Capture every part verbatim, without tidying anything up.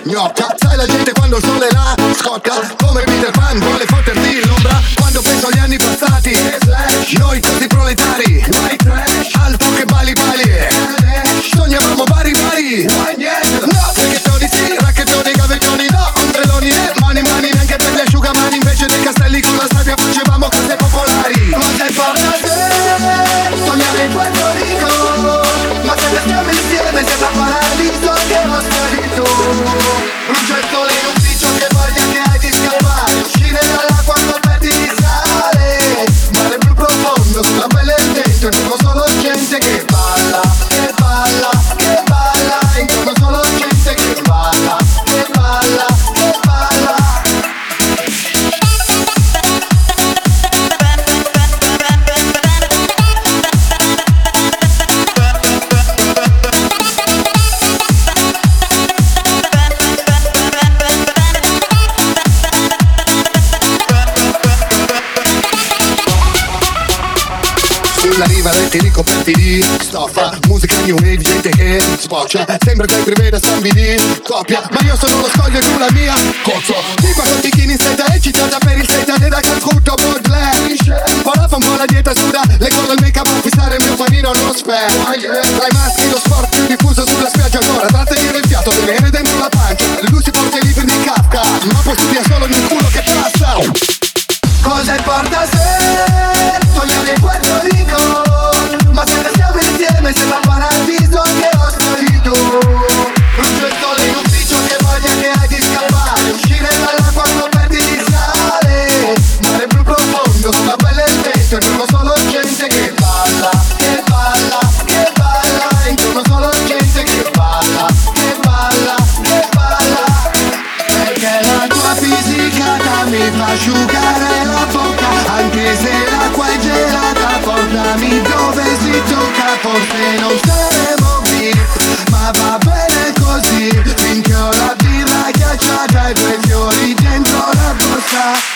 gnocca. Sai la gente quando il sole la scotta, come Peter Pan vuole fotterti l'ombra. Quando penso agli anni passati, noi tutti proletari, altro che bali bali, sognavamo bari bari. No, racchettoni sì, racchettoni, gavettoni no, ombrelloni e mani mani, neanche per gli asciugamani. Invece dei castelli con la sabbia facevamo case popolari. Cosa importa se sognare in Puerto Rico, ma se restiamo insieme sembra paradiso che ho sparito. Brucia il sole in ufficio, che voglia che hai di scappare, uscire dall'acqua col petti di sale, mare blu profondo sulla pelle del vento, intorno solo gente che balla, che balla, che balla, intorno solo gente che balla, che balla, che balla. Sulla riva letti ricoperti di stoffa, musica new wave, gente che sboccia, sembra che preveda San B D, coppia, ma io sono lo scoglio e tu la mia cozzo. Di quattro bikini in seta eccitata per il seta da Calcutta o Baudelaire. Un po' la fa, un po' la dieta suda, le corro il make up a fissare il mio panino non spera. Tra i maschi lo sport più diffuso sulla spiaggia ancora, trattenere il fiato, tenere dentro la pancia. Lui si porta i libri di Kafka, ma poi studia solo nel culo che passa. Cosa importa se togliamo in Puerto Rico, ma se restiamo insieme sembra paradiso che ho sparito. Brucia il sole in ufficio, che voglia che hai di scappare, uscire dall'acqua con petti di sale, mare blu profondo sulla pelle del vento, intorno solo gente che balla, che balla, che balla, intorno solo gente che balla, che balla, che balla. Perché la tua fisicata mi fa asciugare la bocca, anche se l'acqua è gelata, portami dove si tocca. Forse non saremo VIP, ma va bene così, finché ho la birra ghiacciata e due fiori dentro la borsa.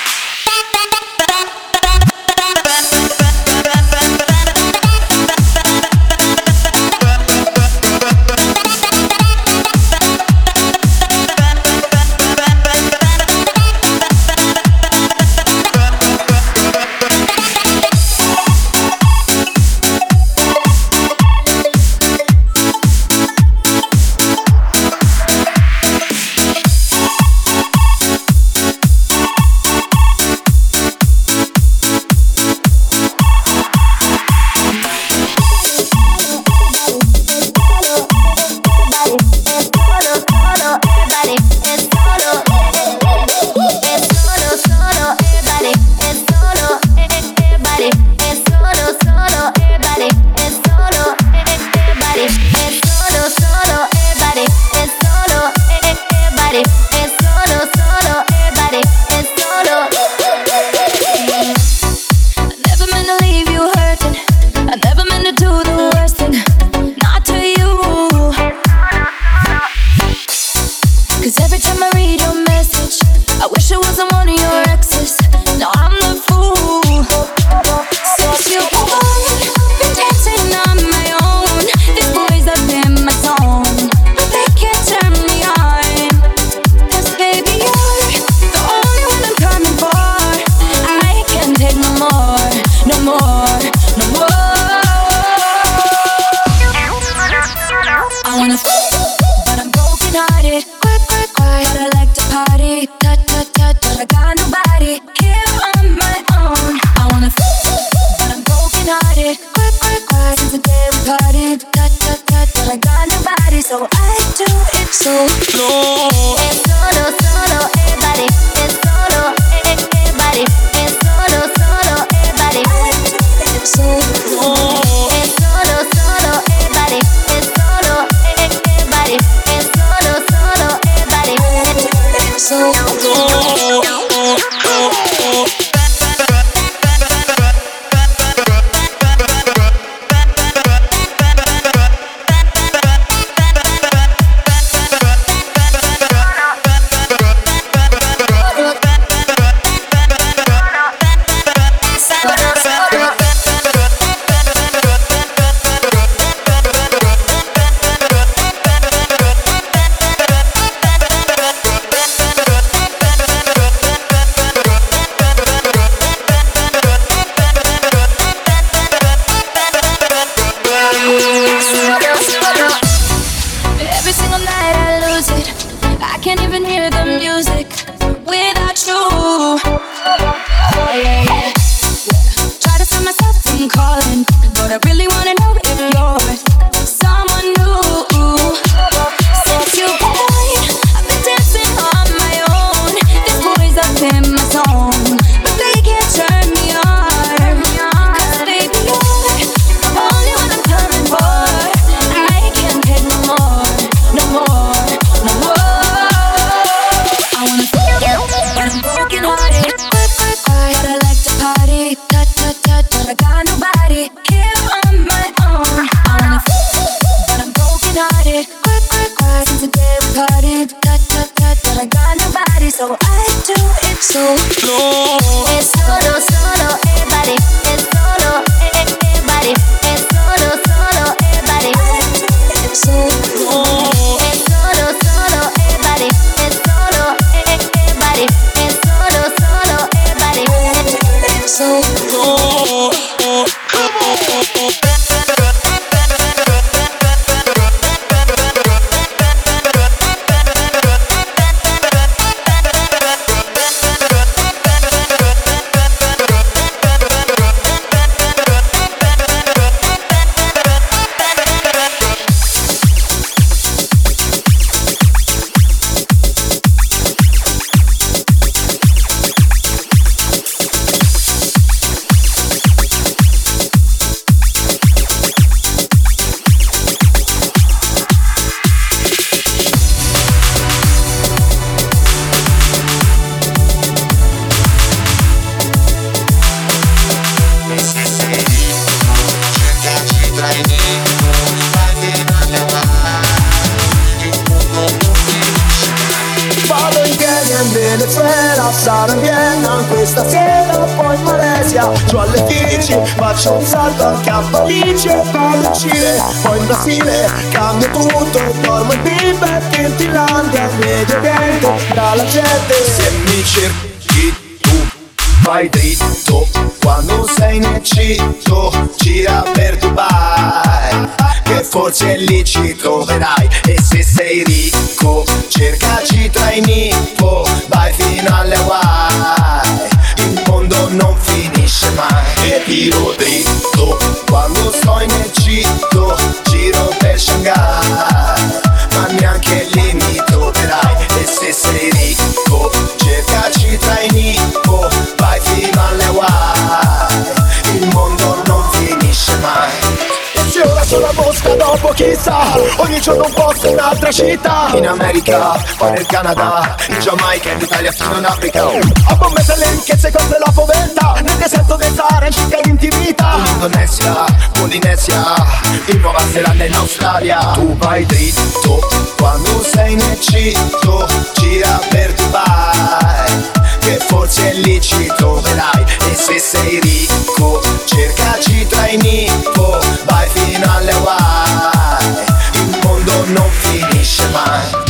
so I do it so slow. Es solo, solo, everybody. Es solo, everybody. Es solo, solo, everybody. Es solo, es solo, solo, everybody. Es solo, everybody. Es solo, solo, everybody. Es solo. Sarò in Vienna questa sera, poi in Malesia. Giù alle dieci faccio un salto anche a Parigi e vado in Cile, poi in Brasile. Cambio tutto, dormo in Tibet, in Finlandia, Medio Oriente, dalla gente. Se mi cerchi tu vai dritto, quando sei nel cito gira per Dubai, che forse lì ci troverai. E se sei ricco cercaci tra i Nippo, vai fino alle Hawaii, il mondo non finisce mai. E tiro dritto quando sto nel cito, giro per Shanghai, ma neanche lì mi troverai. E se sei ricco cercaci tra i Nippo, vai fino alle Hawaii, il mondo non finisce mai. Se ora sono a Mosca, dopo chissà, ogni giorno un posto in un'altra città. In America, poi nel Canada, in Giamaica, in Italia fino in Africa. A Bombetta le ricchezze contro la povertà, nel deserto del Sahara in città di intimità. In Indonesia, Polinesia, in Nuova Zelanda, in Australia. Tu vai dritto, quando sei nel cito, gira per Dubai, che forse lì ci troverai. E se sei ricco cercaci tra i Nippo, vai fino alle Hawaii, il mondo non finisce mai.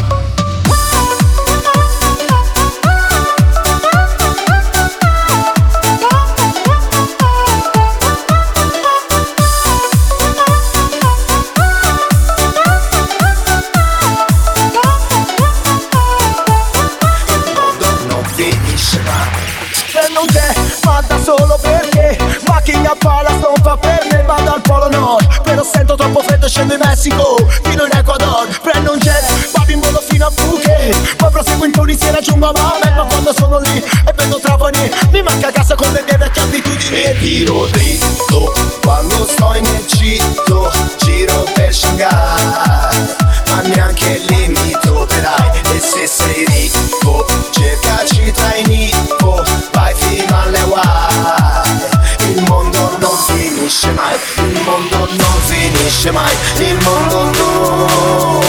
Solo perché macchina palla non fa per me, vado al polo nord, però sento troppo freddo, scendo in Messico fino in Ecuador, prendo un jet, vado in volo fino a Phuket, poi proseguo in Tunisia e raggiungo Mohammed. Ma quando sono lì e vedo Trapani mi manca casa con le mie vecchie abitudini. E tiro dritto quando sto nel cito, giro per Shanghai, ma neanche lì mi troverai. E se sei ricco cercaci tra i Nippo, vai fino alle Hawaii, il mondo non finisce mai, il mondo non finisce mai, il mondo non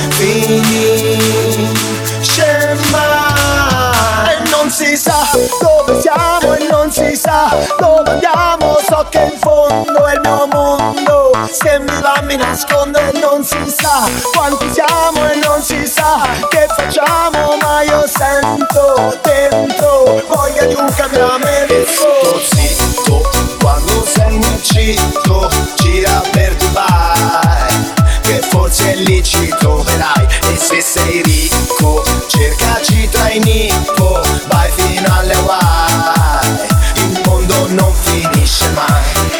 finisce mai. E non si sa dove siamo e non si sa dove andiamo, so che in fondo è il mio mondo, se mi va mi nascondo e non si sa quanti siamo e non si sa che facciamo, ma io sento dentro voglia di un cambiamento. Sto zitto quando sei nel cito, gira per Dubai, che forse lì ci troverai. E se sei ricco cercaci tra i Nippo, vai fino alle Hawaii, il mondo non finisce mai.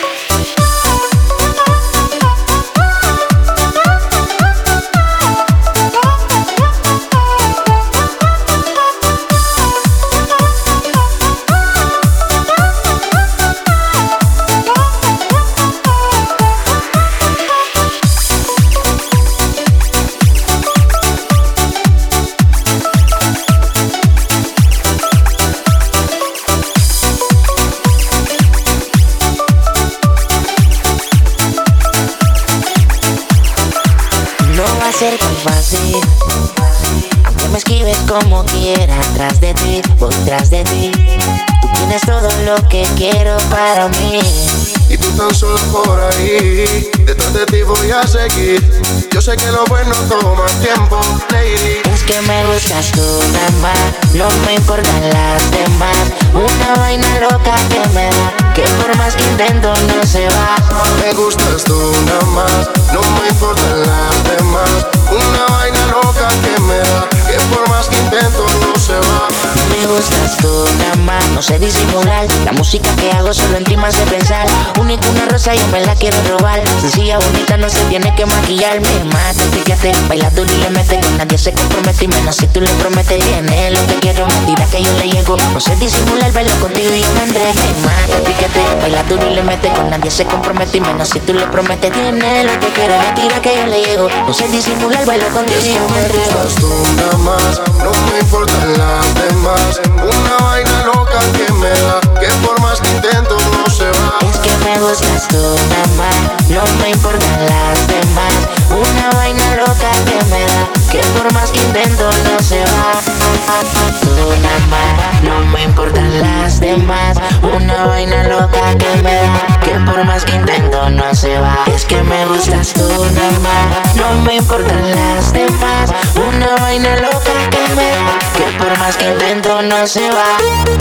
como quiera, tras de ti, voy tras de ti. Tú tienes todo lo que quiero para mí. Y tú tan solo por ahí, detrás de ti voy a seguir. Yo sé que lo bueno toma tiempo, lady. Es que me gustas tú nada más, no me importan las demás. Una vaina loca que me da, que por más que intento no se va. Me gustas tú nada más, no me importan las demás. Una vaina loca que me da, que por más que intento no se va. Me gustas tú nada más, no sé disimular. La música que hago solo en ti me hace pensar. Única una rosa yo me la quiero robar. Sencilla, bonita, no se tiene que maquillar. Me mata, fíjate, baila tú y le mete. Con nadie se compromete y menos si tú le prometes. Tiene lo que quiero, mentira que yo le llego. No sé disimular, bailo contigo y yo me enredé. Me mata, fíjate, baila tú y le mete. Con nadie se compromete y menos si tú le prometes. Tiene lo que quiero, mentira que yo le llego. No sé disimular, bailo contigo y yo me enredé. Me gustas tú nada más, no me importan las demás. Una vaina loca que me da, que por más que intento no se va. Es que me gustas tú nada más, no me importan las demás. Una vaina loca que me da, que por más que intento no se va. Tú nada más, no me importan las demás. Una vaina loca que me da, que por más que intento no se va. Es que me gustas tú nada más, no me importan las demás. Una vaina loca que me da, que por más que intento no se va.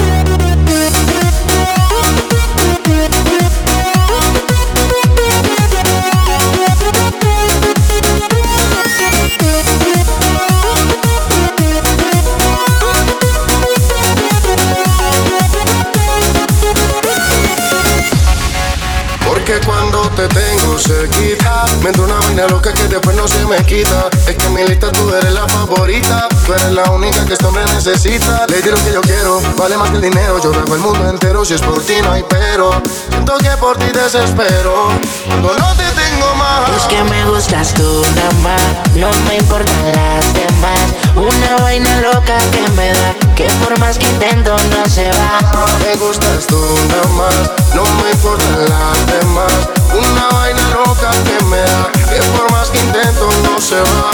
Porque cuando te tengo cerquita, me entra una vaina loca que después no se me quita. Es que en mi lista tú eres la favorita, tú eres la única que este hombre necesita. Le di lo que yo quiero, vale más que el dinero. Yo hago el mundo entero, si es por ti no hay pero. Siento que por ti desespero, cuando no te tengo más. Es que me gustas tú nada más, no me importan las demás. Una vaina loca que me da, que por más que intento no se va. Me gustas tú nada más, no me importan las demás. Una vaina loca que me da, que por más que intento no se va.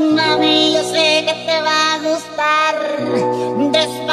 Mami, yo sé que te va a gustar. Después